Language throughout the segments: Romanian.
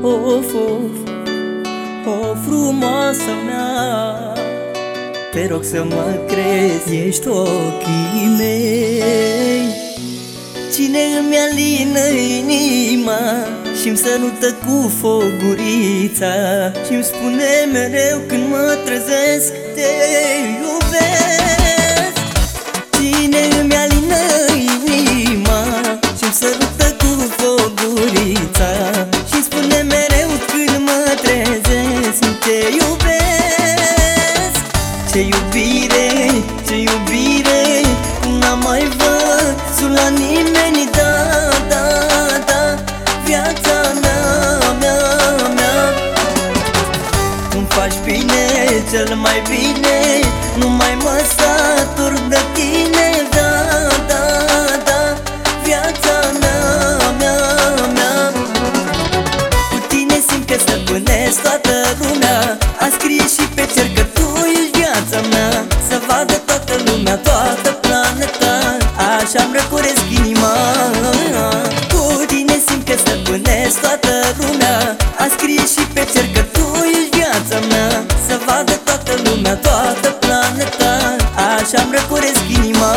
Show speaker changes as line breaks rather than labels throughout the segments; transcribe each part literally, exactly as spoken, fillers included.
Of, of, o frumoasă mea, te rog să mă crezi, ești ochii mei. Cine îmi alină inima și-mi sărută cu fogurița și-mi spune mereu când mă trezesc, te iubesc. Cine îmi alină inima și-mi sărută cu fogurița și-mi spune mereu când mă trezesc, te iubesc. Ce iubire, ce iubire, n-am mai văzut la nimeni, da, da, da, viața mea, mea, mea. Îmi faci bine, cel mai bine, nu mai mă satur de tine, da, da, da, viața mea, mea, mea. Cu tine simt că stăpânesc toată lumea, a scris și pe cer că tu ești viața mea, să vadă toată lumea, toată planeta, așa-mi răcoresc inima. Cu tine simt că stăpânesc toată lumea, a scris și pe cer că tu ești viața mea, să vadă toată lumea, toată planeta, așa-mi răcoresc inima.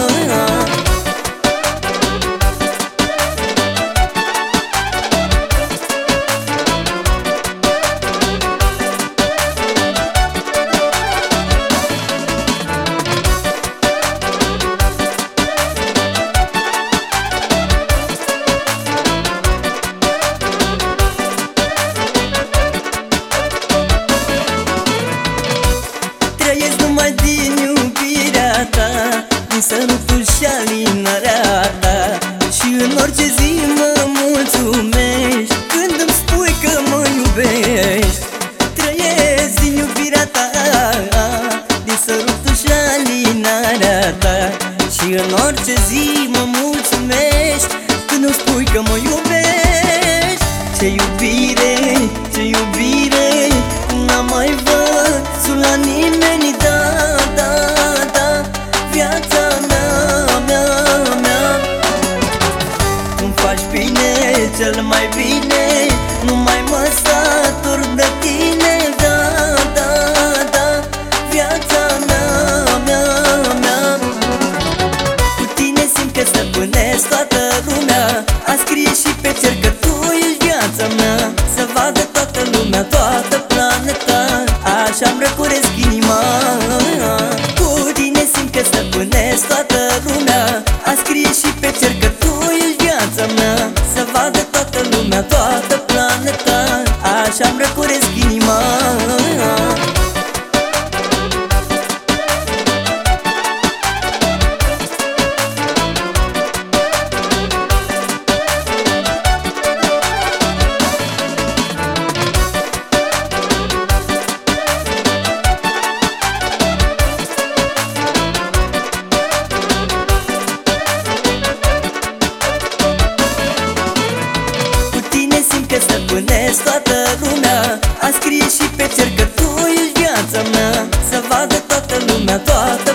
Trăiesc numai din iubirea ta, din sărutul și alinarea ta, și în orice zi mă mulțumești când îmi spui că mă iubești. Trăiesc din iubirea ta, din sărutul și alinarea ta, și în orice zi mă mulțumești când îmi spui că mă iubești. Ce iubire, ce iubire, n-am mai văzut la nimeni, da, da, da, viața mea, mea, mea. Îmi faci bine, cel mai bine, nu mai mă satur de tine, da, da, da, viața mea, mea, mea. Cu tine simt că stăpânesc toată lumea, a scris și pe cer că tu ești viața mea, să vadă toată lumea, toată planeta, așa-mi răcoresc inima. Cu tine simt că stăpânesc toată lumea, a scris și pe cer că tu ești viața mea, să vadă toată lumea, toată planeta, așa-mi răcoresc inima. Că stăpânesc toată lumea, a scris și pe cer că tu ești viața mea, să vadă toată lumea, toată